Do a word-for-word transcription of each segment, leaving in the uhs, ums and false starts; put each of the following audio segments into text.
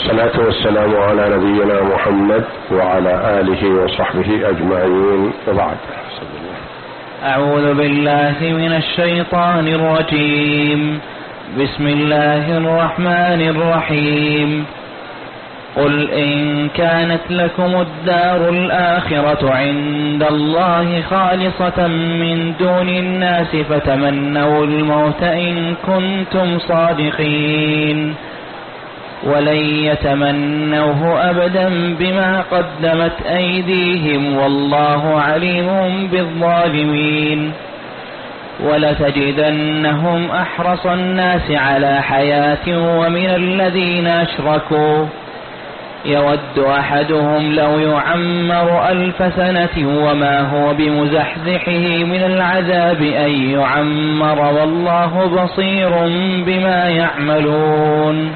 والصلاة والسلام على نبينا محمد وعلى آله وصحبه أجمعين، وبعد. أعوذ بالله من الشيطان الرجيم. بسم الله الرحمن الرحيم. قل إن كانت لكم الدار الآخرة عند الله خالصة من دون الناس فتمنوا الموت إن كنتم صادقين ولن يتمنوه أبدا بما قدمت أيديهم والله عليم بالظالمين. ولتجدنهم أحرص الناس على حياة ومن الذين أشركوا يود أحدهم لو يعمر ألف سنة وما هو بمزحزحه من العذاب أن يعمر والله بصير بما يعملون.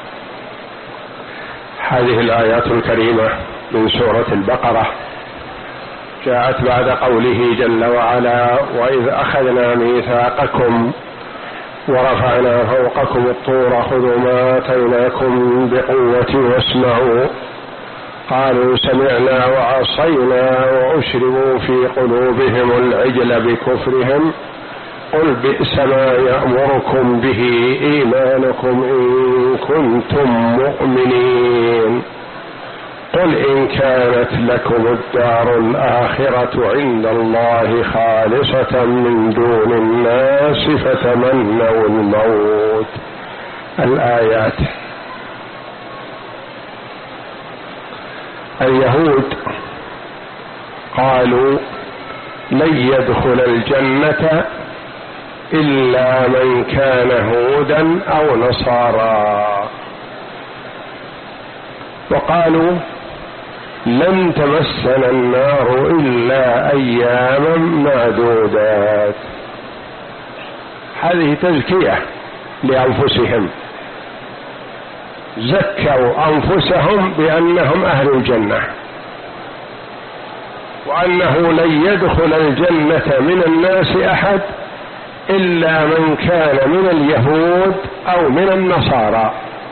هذه الآيات الكريمة من سورة البقرة جاءت بعد قوله جل وعلا: وإذ أخذنا ميثاقكم ورفعنا فوقكم الطور خذوا ما آتيناكم بقوة واسمعوا قالوا سمعنا وعصينا وأشربوا في قلوبهم العجل بكفرهم قل بئس ما يأمركم به إيمانكم إن كنتم مؤمنين. قل إن كانت لكم الدار الآخرة عند الله خالصة من دون الناس فتمنوا الموت. الآيات. اليهود قالوا لن يدخل الجنة إلا من كان هودا أو نصارى، وقالوا لن تمسنا النار إلا أياما معدودات. هذه تزكية لأنفسهم، زكوا أنفسهم بأنهم أهل الجنة، وأنه لن يدخل الجنة من الناس أحد إلا من كان من اليهود أو من النصارى.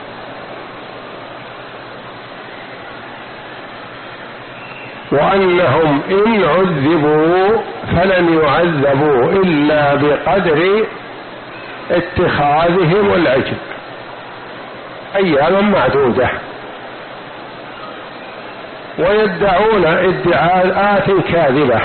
وأنهم إن عذبوا فلن يعذبوا إلا بقدر اتخاذهم العجل أياما معدودة، ويدعون ادعاءات كاذبة.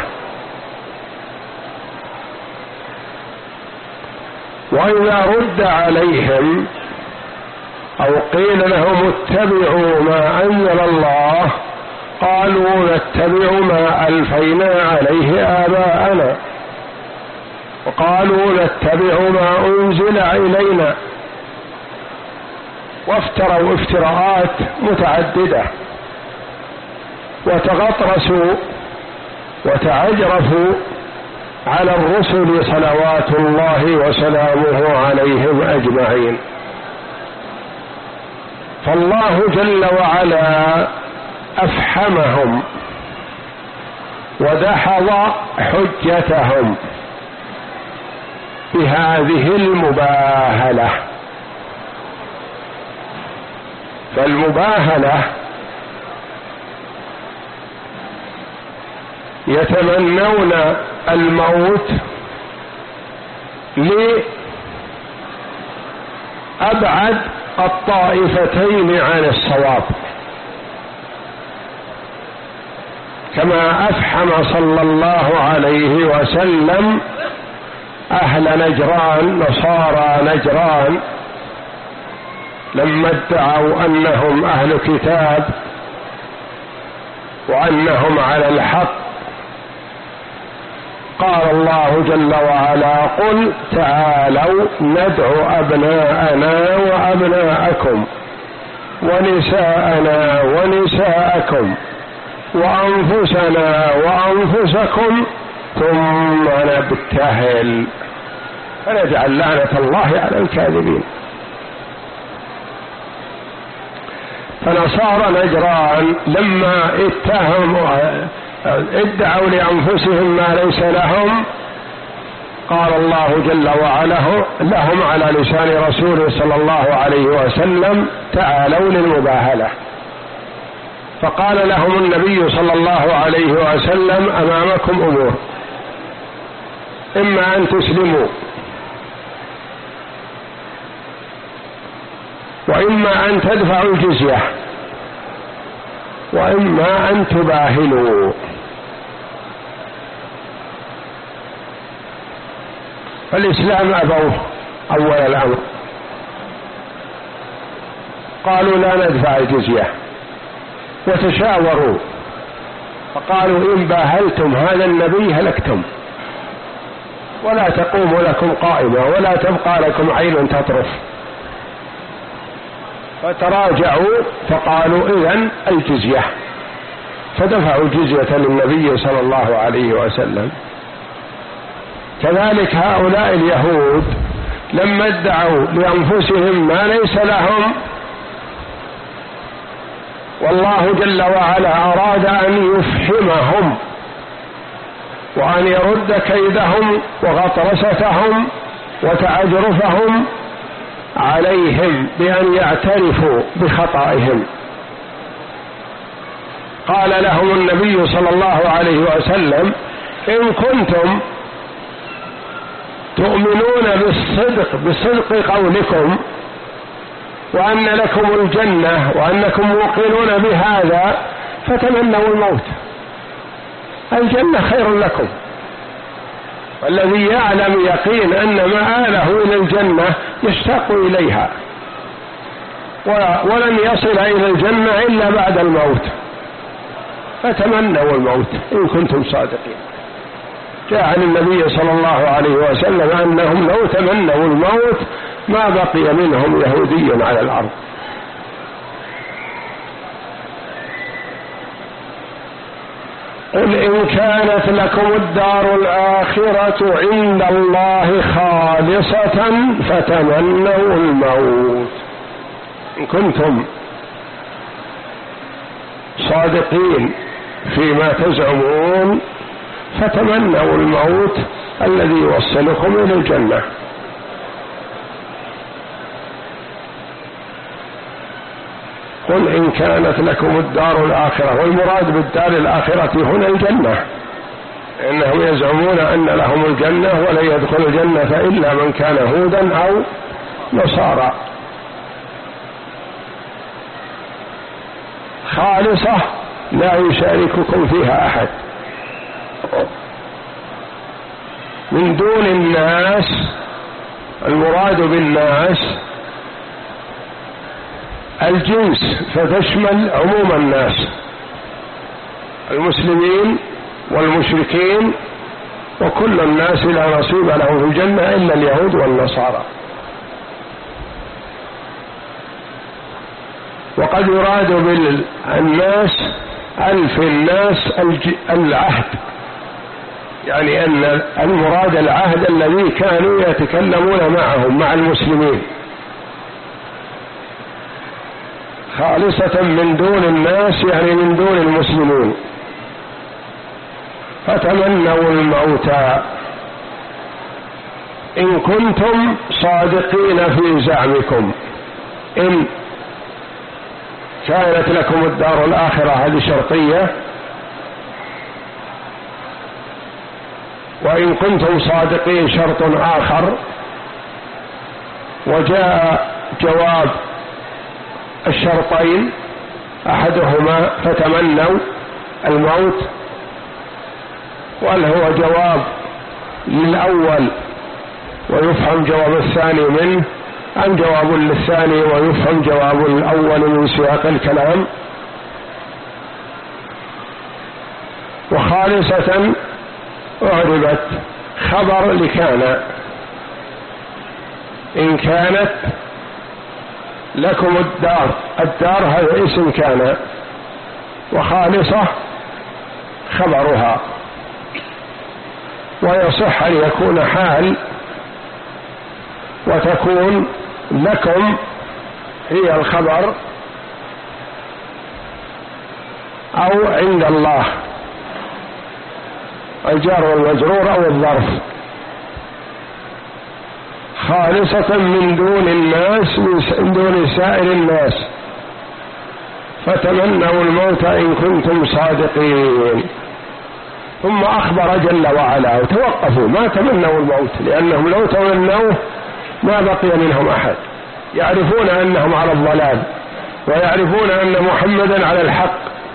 وإذا رد عليهم أو قيل لهم اتبعوا ما أنزل الله قالوا نتبع ما ألفينا عليه آباءنا، وقالوا نتبع ما أنزل إلينا، وافتروا افتراءات متعددة وتغطرسوا وتعجرفوا على الرسل صلوات الله وسلامه عليهم أجمعين. فالله جل وعلا أفحمهم ودحض حجتهم بهذه المباهلة. فالمباهلة يتمنون الموت لأبعد الطائفتين عن الصواب، كما أفحم صلى الله عليه وسلم أهل نجران، نصارى نجران، لما ادعوا أنهم أهل كتاب وأنهم على الحق. قال الله جل وعلا: قل تعالوا ندعو أبناءنا وأبناءكم ونساءنا ونساءكم وأنفسنا وأنفسكم ثم نبتهل فنجعل لعنة الله على الكاذبين. فنصارى نجران لما اتهموا ادعوا لأنفسهم ما ليس لهم قال الله جل وعلا لهم على لسان رسوله صلى الله عليه وسلم: تعالوا للمباهلة. فقال لهم النبي صلى الله عليه وسلم: أمامكم أمور، إما أن تسلموا وإما أن تدفعوا الجزية وإما أن تباهلوا. فالإسلام أبوه أول الأمر، قالوا لا ندفع الجزية، وتشاوروا فقالوا: إن باهلتم هذا النبي هلكتم، ولا تقوم لكم قائمة ولا تبقى لكم عين تطرف. فتراجعوا فقالوا: إذن الجزية، فدفعوا الجزية للنبي صلى الله عليه وسلم. كذلك هؤلاء اليهود لما ادعوا لأنفسهم ما ليس لهم، والله جل وعلا أراد أن يفهمهم وأن يرد كيدهم وغطرستهم وتعجرفهم عليهم بأن يعترفوا بخطئهم. قال لهم النبي صلى الله عليه وسلم: إن كنتم تؤمنون بالصدق بصدق قولكم وأن لكم الجنة وأنكم موقنون بهذا فتمنوا الموت، الجنة خير لكم. والذي يعلم يقين أن مآله إلى الجنة يشتاق إليها، ولن يصل إلى الجنة إلا بعد الموت، فتمنوا الموت إن كنتم صادقين. جاء عن النبي صلى الله عليه وسلم أنهم لو تمنوا الموت ما بقي منهم يهودي على الأرض. قل إن كانت لكم الدار الآخرة عند الله خالصة فتمنوا الموت. إن كنتم صادقين فيما تزعمون فتمنوا الموت الذي يوصلكم إلى الجنة. قل إن كانت لكم الدار الآخرة، والمراد بالدار الآخرة هنا الجنة، إنهم يزعمون أن لهم الجنة ولن يدخل الجنة إلا من كان هودا أو نصارى. خالصة لا يشارككم فيها أحد، من دون الناس. المراد بالناس الجنس، فتشمل عموم الناس، المسلمين والمشركين وكل الناس لا نصيب له في الجنة إلا اليهود والنصارى. وقد يراد بالناس ألف الناس العهد، يعني أن المراد العهد الذي كانوا يتكلمون معهم مع المسلمين، خالصة من دون الناس يعني من دون المسلمين. فتمنوا الموت إن كنتم صادقين في زعمكم. إن كانت لكم الدار الآخرة هذه شرطية، وإن كنتم صادقين شرط آخر. وجاء جواب الشرطين أحدهما فتمنوا الموت، وهل هو جواب للأول ويفهم جواب الثاني منه، أم جواب للثاني ويفهم جواب الأول من سياق الكلام؟ وخالصة أعربت خبر لكان، إن كانت لكم الدار، الدار هذا اسم كان، وخالصة خبرها، ويصح أن يكون حال وتكون لكم هي الخبر، أو عند الله الجار والمجرور أو الظرف. خالصة من دون الناس من دون سائر الناس، فتمنوا الموت إن كنتم صادقين. ثم أخبر جل وعلا وتوقفوا ما تمنوا الموت، لأنهم لو تمنوه ما بقي منهم أحد، يعرفون أنهم على الضلال ويعرفون أن محمدا على الحق،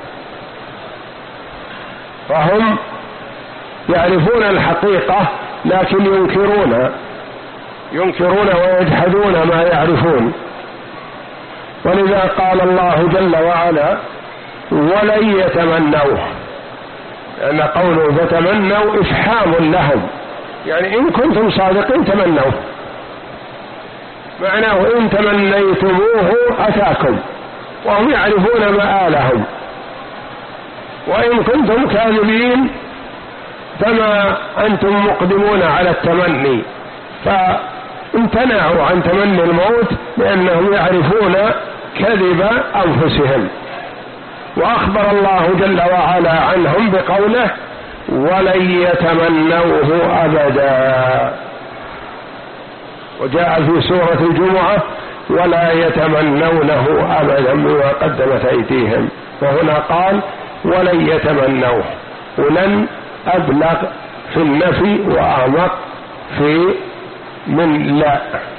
فهم يعرفون الحقيقة لكن ينكرون ينكرون ويجحدون ما يعرفون. ولذا قال الله جل وعلا ولن يتمنوه، لأن قوله فتمنوا إفحام لهم، يعني إن كنتم صادقين تمنوه، معناه إن تمنيتموه أتاكم، وهم يعرفون مآلهم، وإن كنتم كاذبين فما أنتم مقدمون على التمني، فامتنعوا عن تمني الموت لأنهم يعرفون كذب أنفسهم. وأخبر الله جل وعلا عنهم بقوله ولن يتمنوه أبدا، وجاء في سورة الجمعة ولا يتمنونه أبدا بما قدمت أيديهم، وهنا قال ولن يتمنوه، ولن أبلغ في النفي وأعمق في من لا.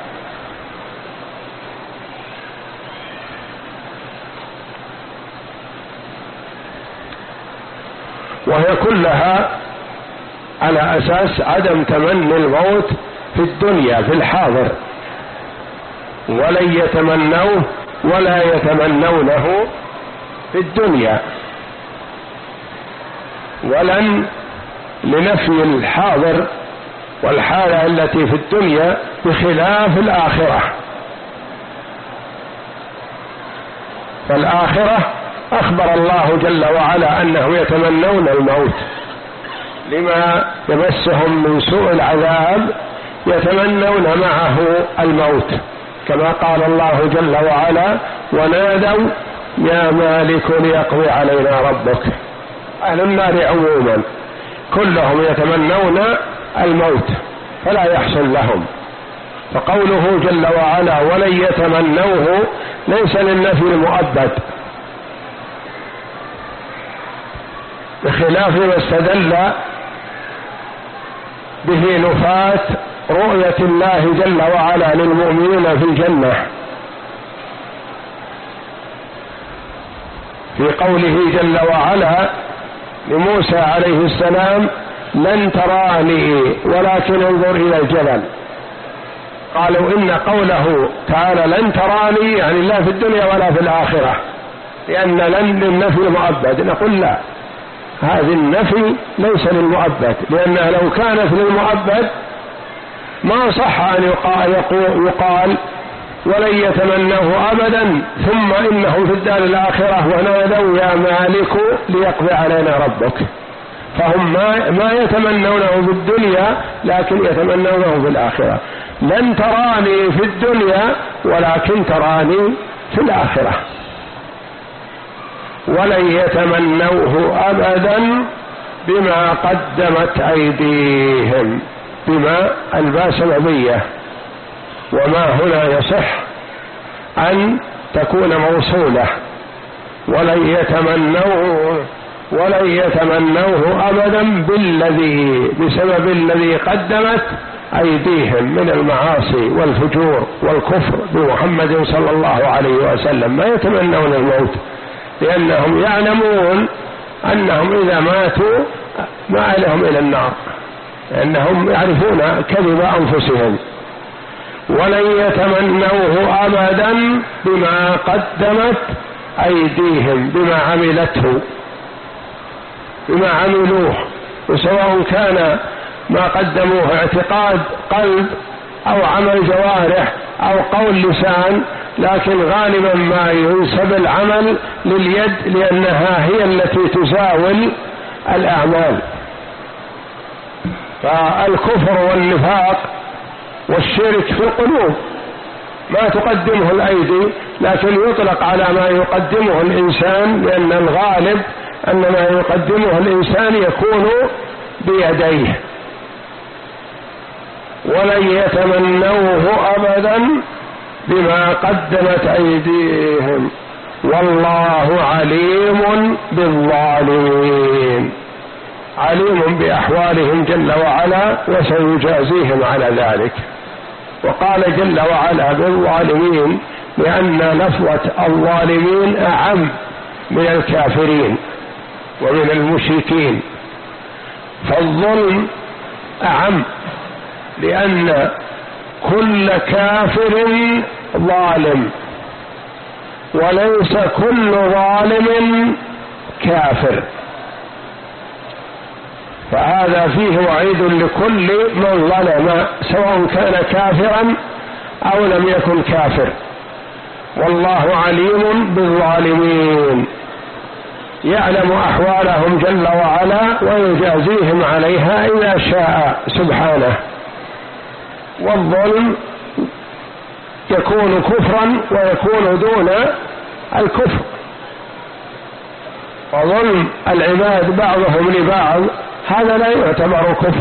وهي كلها على أساس عدم تمني الموت في الدنيا في الحاضر، ولن يتمنوه ولا يتمنونه في الدنيا، ولن لنفي الحاضر والحالة التي في الدنيا بخلاف الآخرة. فالآخرة أخبر الله جل وعلا أنهم يتمنون الموت لما يمسهم من سوء العذاب، يتمنون معه الموت، كما قال الله جل وعلا ونادوا يا مالك ليقضي علينا ربك. أهل النار عموما كلهم يتمنون الموت فلا يحصل لهم، فقوله جل وعلا ولن يتمنوه ليس للنفي المؤبد، بخلاف ما استدل به نفاة رؤية الله جل وعلا للمؤمنين في الجنة في قوله جل وعلا لموسى عليه السلام لن تراني ولكن انظر إلى الجبل. قالوا إن قوله تعالى لن تراني يعني لا في الدنيا ولا في الآخرة، لأن لن للنفي المؤبد. نقول لا، هذه النفي ليس للمؤبد، لأنها لو كانت للمؤبد ما صح أن يقال, يقال ولن يتمنوه أبدا ثم إنهم في الدار الآخرة ونادوا يا مالك ليقضي علينا ربك. فهم ما, ما يتمنونه في الدنيا لكن يتمنونه في الآخرة. لن تراني في الدنيا ولكن تراني في الآخرة. ولن يتمنوه أبدا بما قدمت أيديهم، بما الباء سببية، وما هنا يصح أن تكون موصولة. ولن يتمنوه ولن يتمنوه أبدا بالذي بسبب الذي قدمت أيديهم من المعاصي والفجور والكفر بمحمد صلى الله عليه وسلم. ما يتمنون الموت لأنهم يعلمون أنهم إذا ماتوا ما لهم إلى النار، لأنهم يعرفون كذب أنفسهم. ولن يتمنوه أبدا بما قدمت أيديهم، بما عملته بما عملوه، وسواء كان ما قدموه اعتقاد قلب أو عمل جوارح أو قول لسان، لكن غالبا ما ينسب العمل لليد لأنها هي التي تزاول الأعمال. فالكفر والنفاق والشرك في القلوب ما تقدمه الأيدي، لكن يطلق على ما يقدمه الإنسان، لأن الغالب أن ما يقدمه الإنسان يكون بيديه. ولن يتمنوه أبدا بما قدمت أيديهم والله عليم بالظالمين. عليم بأحوالهم جل وعلا وسيجازيهم على ذلك. وقال جل وعلا بالظالمين لأن لفظة الظالمين أعم من الكافرين ومن المشركين، فالظلم أعم لأن كل كافر ظالم وليس كل ظالم كافر، فهذا فيه وعيد لكل من ظلم سواء كان كافرا أو لم يكن كافر. والله عليم بالظالمين يعلم أحوالهم جل وعلا ويجازيهم عليها إذا شاء سبحانه. والظلم يكون كفرا ويكون دون الكفر، وظلم العباد بعضهم لبعض هذا لا يعتبر كفر.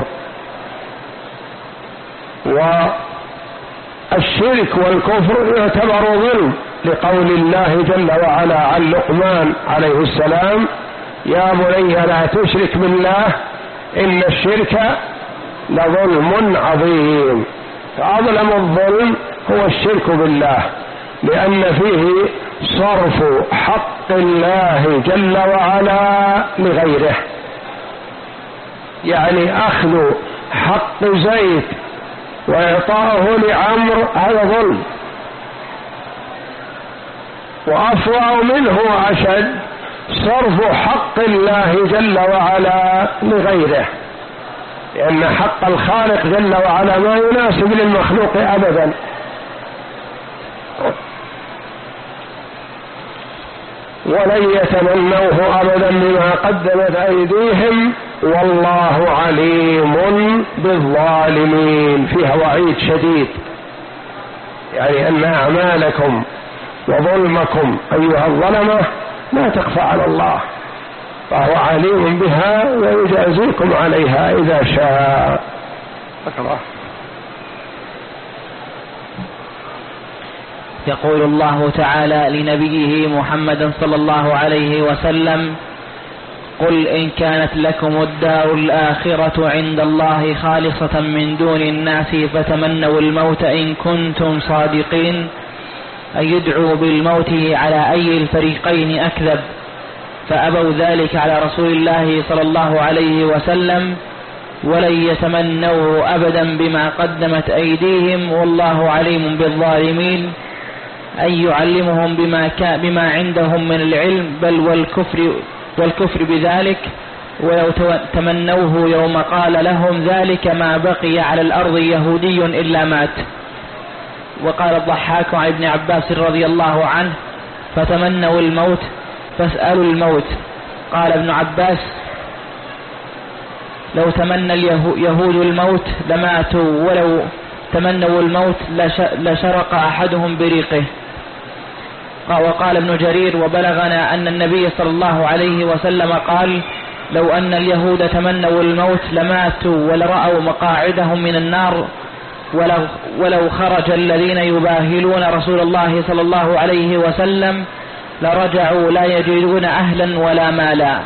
والشرك والكفر يعتبر ظلم لقول الله جل وعلا عن لقمان عليه السلام يا بني لا تشرك بالله إن الشرك لظلم عظيم. فأظلم الظلم هو الشرك بالله، لأن فيه صرف حق الله جل وعلا لغيره، يعني أخذ حق زيد وإعطاؤه لعمر هذا ظلم. وأفظع منه وأشد صرف حق الله جل وعلا لغيره، لأن حق الخالق جل وعلا ما يناسب للمخلوق أبدا. ولن يتمنوه أبدا بما قدمت أيديهم والله عليم بالظالمين. فيها وعيد شديد، يعني أن أعمالكم وظلمكم أيها الظلمة لا تخفى على الله، فهو عليم بها ويجازيكم عليها إذا شاء. أكبر. يقول الله تعالى لنبيه محمد صلى الله عليه وسلم قل إن كانت لكم الدار الآخرة عند الله خالصة من دون الناس فتمنوا الموت إن كنتم صادقين. أن يدعوا بالموت على أي الفريقين أكذب، فأبوا ذلك على رسول الله صلى الله عليه وسلم ولن يتمنوه أبدا بما قدمت أيديهم والله عليم بالظالمين. أن يعلمهم بما, بما عندهم من العلم بل والكفر, والكفر بذلك، ولو تمنوه يوم قال لهم ذلك ما بقي على الأرض يهودي إلا مات. وقال الضحاك عن ابن عباس رضي الله عنه فتمنوا الموت فاسألوا الموت. قال ابن عباس لو تمنى اليهود الموت لماتوا ولو تمنوا الموت لشرق أحدهم بريقه. وقال ابن جرير وبلغنا أن النبي صلى الله عليه وسلم قال لو أن اليهود تمنوا الموت لماتوا ولرأوا مقاعدهم من النار ولو, ولو خرج الذين يباهلون رسول الله صلى الله عليه وسلم لرجعوا لا يجدون أهلا ولا مالا.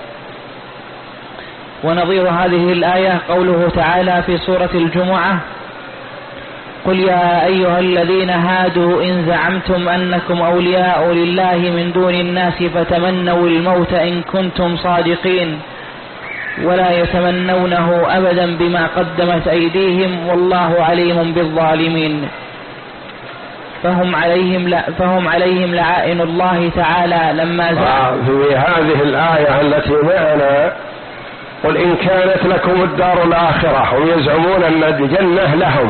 ونظير هذه الآية قوله تعالى في سورة الجمعة قل يا أيها الذين هادوا إن زعمتم أنكم أولياء لله من دون الناس فتمنوا الموت إن كنتم صادقين ولا يتمنونه أبدا بما قدمت أيديهم والله عليم بالظالمين. فهم عليهم لا فهم عليهم لعائن الله تعالى لما زعموا. في هذه الآية التي معنا قل إن كانت لكم الدار الآخرة، هم يزعمون أن الجنة لهم.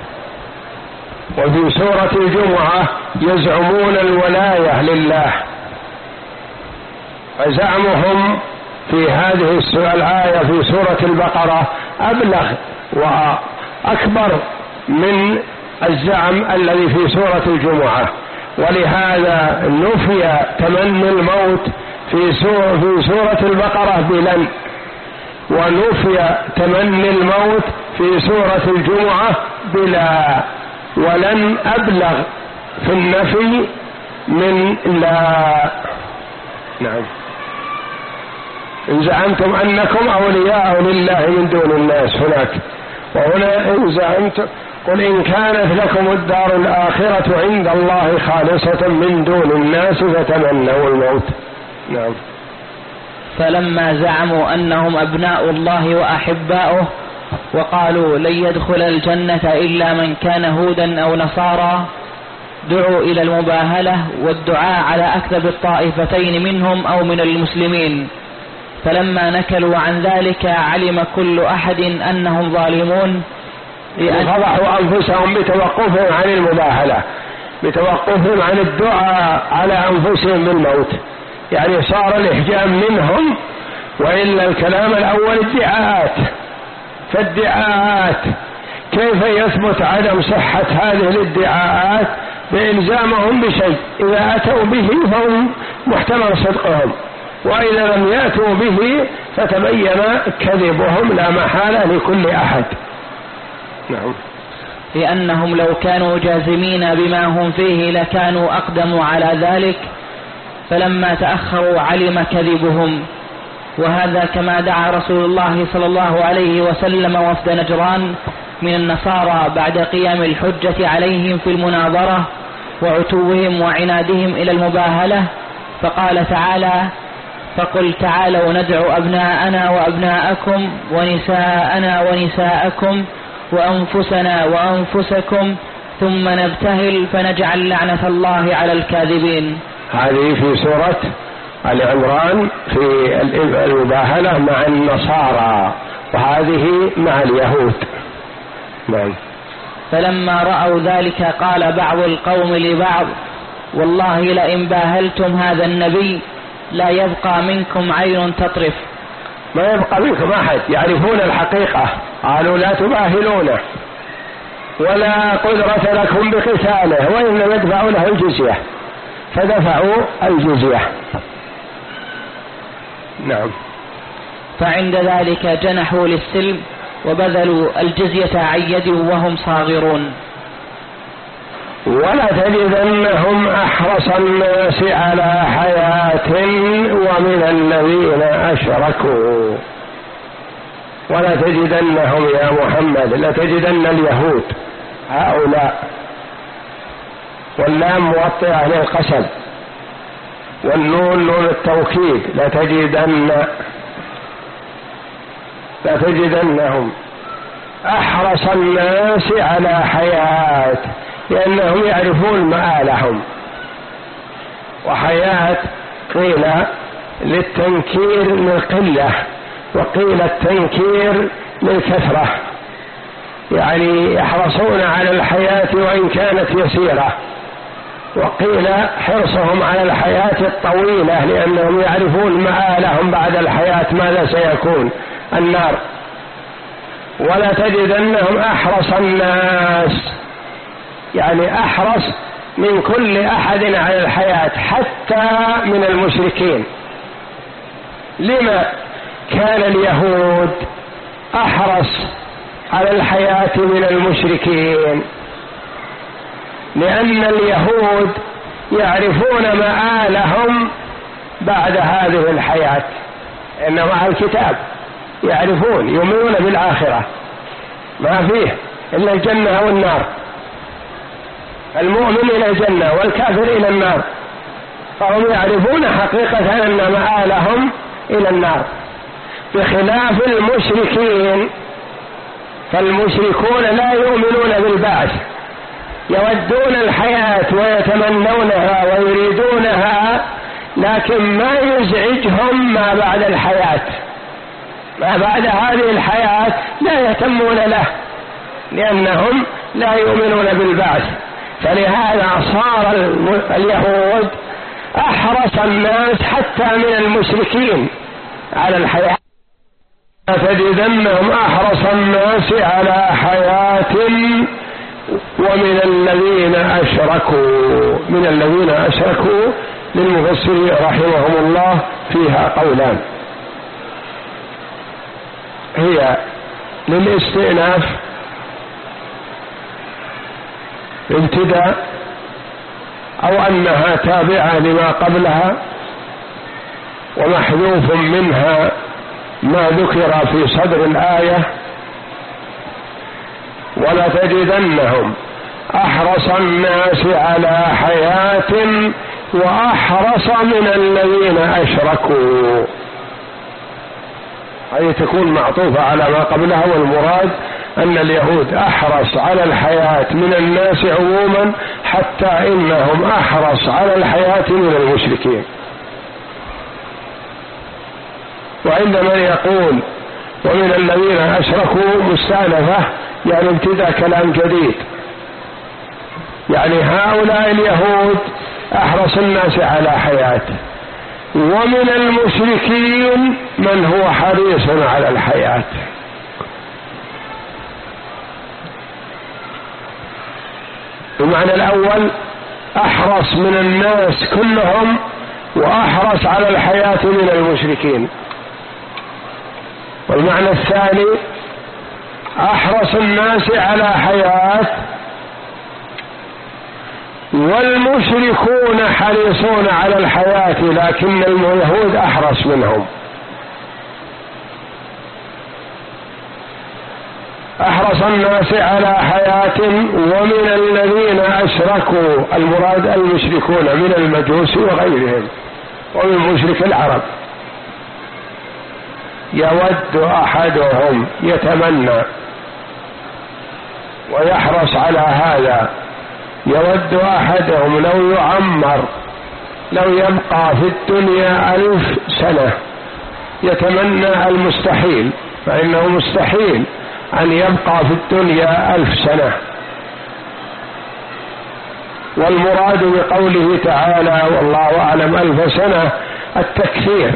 وفي سورة الجمعة يزعمون الولاية لله، فزعمهم في هذه الآية في سورة البقرة أبلغ وأكبر من الزعم الذي في سورة الجمعة، ولهذا نفي تمني الموت في سورة, في سورة البقرة بلن، ونفي تمني الموت في سورة الجمعة بلا، ولن أبلغ في النفي من لا. نعم. إن زعمتم أنكم أولياء لله من دون الناس هناك، وهنا إن زعمتم قل إن كانت لكم الدار الآخرة عند الله خالصة من دون الناس فتمنوا الموت. نعم. فلما زعموا أنهم أبناء الله وأحباؤه وقالوا لن يدخل الجنة إلا من كان هودا أو نصارى دعوا إلى المباهلة والدعاء على أكذب الطائفتين منهم أو من المسلمين، فلما نكلوا عن ذلك علم كل أحد أنهم ظالمون، فضحوا أنفسهم بتوقفهم عن المباهلة، بتوقفهم عن الدعاء على أنفسهم بالموت، يعني صار الإحجام منهم. وإلا الكلام الأول ادعاءات، فالادعاءات كيف يثبت عدم صحة هذه الادعاءات؟ بإلزامهم بشيء، إذا أتوا به فهم محتمل صدقهم، وإذا لم يأتوا به فتبين كذبهم لا محالة لكل أحد. نعم. لأنهم لو كانوا جازمين بما هم فيه لكانوا أقدموا على ذلك، فلما تأخروا علم كذبهم. وهذا كما دعا رسول الله صلى الله عليه وسلم وفد نجران من النصارى بعد قيام الحجة عليهم في المناظرة وعتوهم وعنادهم إلى المباهلة، فقال تعالى: فقل تعالوا ندعو أبناءنا وأبناءكم ونساءنا ونساءكم وأنفسنا وأنفسكم ثم نبتهل فنجعل لعنة الله على الكاذبين. هذه في سورة آل عمران في المباهلة مع النصارى، وهذه مع اليهود. نعم. فلما رأوا ذلك قال بعض القوم لبعض: والله لئن باهلتم هذا النبي لا يبقى منكم عين تطرف. ما يبقى منكم أحد، يعرفون الحقيقة، قالوا لا تباهلونه ولا قدرة لكم بقتاله وإنما يدفعوا له الجزية، فدفعوا الجزية. نعم. فعند ذلك جنحوا للسلم وبذلوا الجزية عن يد وهم صاغرون. ولا تجدنهم أحرص الناس على حياة ومن الذين أشركوا. ولا تجدنهم يا محمد، لتجدن اليهود هؤلاء، واللام موطئة للقسم والنون نون التوكيد، لتجدن لتجدنهم أحرص الناس على حياة، لأنهم يعرفون مآلهم. وحياة قيل للتنكير للقلة، وقيل التنكير للكثرة، يعني يحرصون على الحياة وإن كانت يسيرة. وقيل حرصهم على الحياة الطويلة، لأنهم يعرفون مآلهم بعد الحياة ماذا سيكون، النار. ولا تجدنهم أحرص الناس، يعني أحرص من كل أحد على الحياة حتى من المشركين. لما كان اليهود أحرص على الحياة من المشركين؟ لأن اليهود يعرفون مآلهم بعد هذه الحياة، إن مع الكتاب يعرفون، يؤمنون بالآخرة، ما فيه إلا الجنة والنار، المؤمن إلى الجنة والكافر إلى النار، فهم يعرفون حقيقة أن مآلهم إلى النار، بخلاف المشركين. فالمشركون لا يؤمنون بالبعث، يودون الحياة ويتمنونها ويريدونها، لكن ما يزعجهم ما بعد الحياة، ما بعد هذه الحياة لا يهتمون له، لأنهم لا يؤمنون بالبعث. فلهذا صار اليهود أحرص الناس حتى من المشركين على الحياة. تجدنهم أحرص الناس على حياة ومن الذين أشركوا. من الذين أشركوا للمفسرين رحمهم الله فيها قولان، هي للاستئناف ابتداء أو أنها تابعة لما قبلها ومحذوف منها ما ذكر في صدر الآية. ولتجدنهم أحرص الناس على حياة وأحرص من الذين أشركوا، هذه تكون معطوفة على ما قبلها، والمراد أن اليهود أحرص على الحياة من الناس عموما حتى إنهم أحرص على الحياة من المشركين. وعندما يقول ومن الذين أشركوا مستأنفة يعني ابتدأ كلام جديد، يعني هؤلاء اليهود أحرص الناس على حياة، ومن المشركين من هو حريص على الحياة. المعنى الأول أحرص من الناس كلهم وأحرص على الحياة من المشركين. والمعنى الثاني أحرص الناس على حياة والمشركون حريصون على الحياة لكن اليهود أحرص منهم. أحرص الناس على حياة ومن الذين أشركوا، المراد المشركون من المجوس وغيرهم ومن مشرك العرب. يود أحدهم يتمنى ويحرص على هذا، يود أحدهم لو يعمر لو يبقى في الدنيا ألف سنة، يتمنى المستحيل، فإنه مستحيل أن يبقى في الدنيا ألف سنة. والمراد بقوله تعالى والله أعلم ألف سنة التكثير،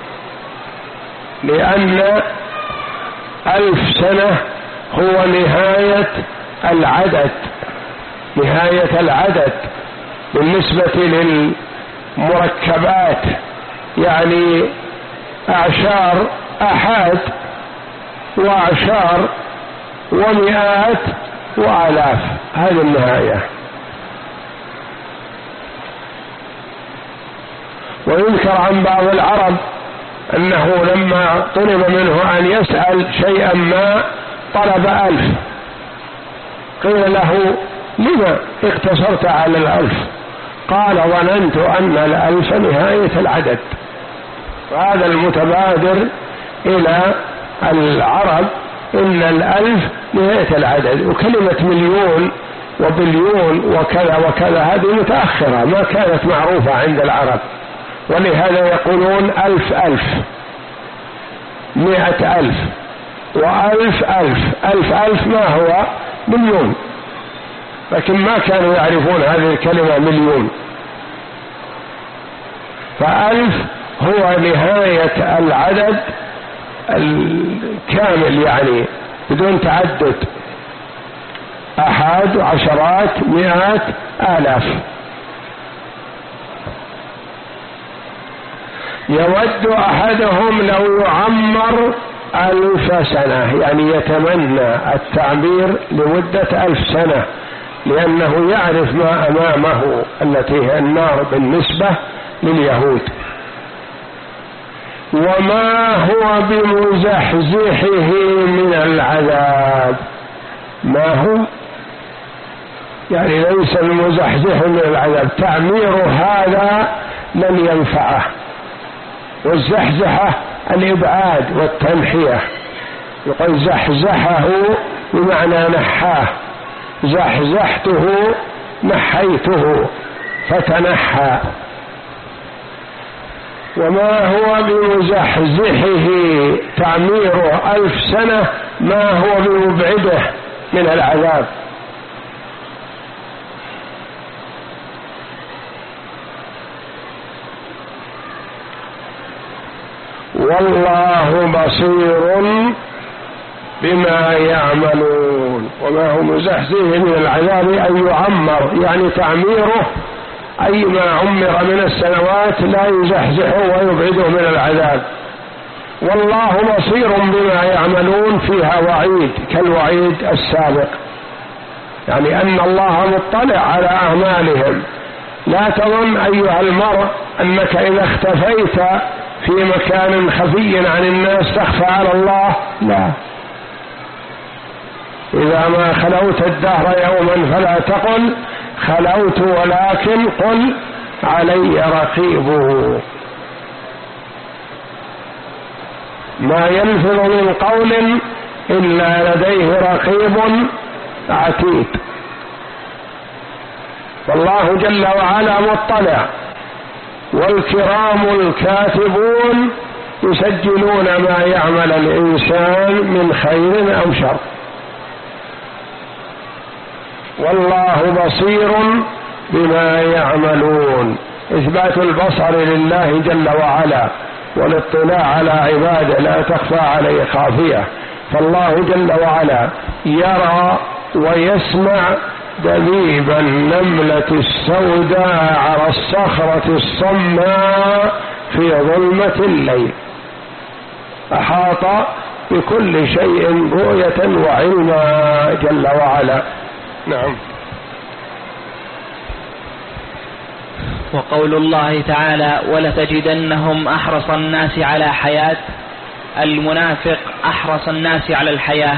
لأن ألف سنة هو نهاية العدد، نهاية العدد بالنسبة للمركبات، يعني أعشار أحاد وأعشار ومئات وآلاف، هذه النهاية. ويذكر عن بعض العرب أنه لما طلب منه أن يسأل شيئا ما طلب ألف، قيل له لما اقتصرت على الألف؟ قال ظننت أن الألف نهاية العدد. وهذا المتبادر إلى العرب إن الألف نهاية العدد، وكلمة مليون وبليون وكذا وكذا هذه متأخرة ما كانت معروفة عند العرب، ولهذا يقولون ألف ألف، مئة ألف وألف ألف، ألف ألف ما هو مليون، لكن ما كانوا يعرفون هذه الكلمة مليون. فألف هو نهاية العدد الكامل، يعني بدون تعدد، أحد وعشرات مئات آلاف. يود أحدهم لو يعمر ألف سنة، يعني يتمنى التعمير لمدة ألف سنة، لأنه يعرف ما أمامه التي هي النار بالنسبة لليهود. وما هو بمزحزحه من العذاب، ما هو يعني ليس المزحزح من العذاب، تعمير هذا لن ينفعه. والزحزحة الإبعاد والتنحية، يقول زحزحه بمعنى نحاه، زحزحته نحيته فتنحى. وما هو بمزحزحه تعميره ألف سنة، ما هو بمبعده من العذاب. والله بصير بما يعملون. وما هو مزحزحه من العذاب أن يعمر، يعني تعميره أي ما عمر من السنوات لا يزحزحه ويبعده من العذاب. والله بصير بما يعملون، فيها وعيد كالوعيد السابق، يعني أن الله مطلع على أعمالهم. لا تظن أيها المرء أنك إذا اختفيت في مكان خفي عن الناس تخفى على الله، لا. إذا ما خلوت الدهر يوما فلا تقل خلوت، ولكن قل علي رقيبه. ما يلفظ من قول إلا لديه رقيب عتيد. والله جل وعلا مطلع، والكرام الكاتبون يسجلون ما يعمل الإنسان من خير أو شر. والله بصير بما يعملون. إثبات البصر لله جل وعلا والاطلاع على عباده لا تخفى عليه خافية. فالله جل وعلا يرى ويسمع دبيب النملة السوداء على الصخرة الصماء في ظلمة الليل. أحاط بكل شيء رؤية وعلما جل وعلا. نعم. وقول الله تعالى ولتجدنهم أحرص الناس على حياة، المنافق أحرص الناس على الحياة.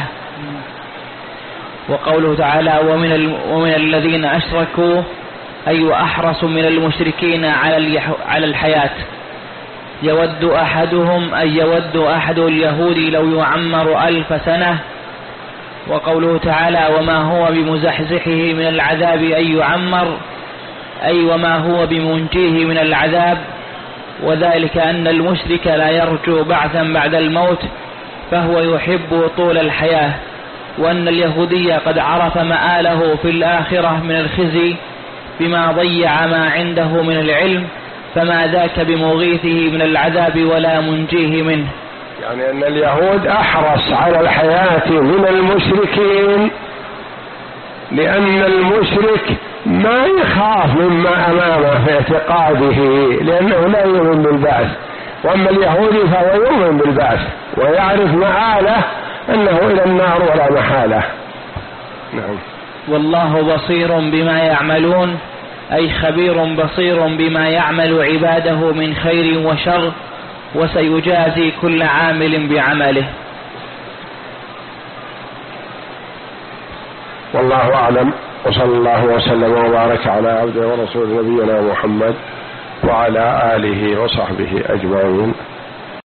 وقوله تعالى ومن, ومن الذين أشركوا أي أحرص من المشركين على الحياة، يود أحدهم أي يود أحد اليهود لو يعمر ألف سنة. وقوله تعالى وما هو بمزحزحه من العذاب أي يعمر أي وما هو بمنجيه من العذاب. وذلك أن المشرك لا يرجو بعثا بعد الموت فهو يحب طول الحياة، وأن اليهودي قد عرف مآله في الآخرة من الخزي بما ضيع ما عنده من العلم، فما ذاك بمغيثه من العذاب ولا منجيه منه. يعني أن اليهود أحرص على الحياة من المشركين، لأن المشرك ما يخاف مما أمامه في اعتقاده لأنه لا يؤمن بالبعث، وأما اليهودي فهو يؤمن بالبعث ويعرف مآله أنه إلى النار ولا محالة. نعم. والله بصير بما يعملون أي خبير بصير بما يعمل عباده من خير وشر، وسيجازي كل عامل بعمله. والله أعلم، وصلى الله وسلم وبارك على عبده ورسول نبينا محمد وعلى آله وصحبه أجمعين.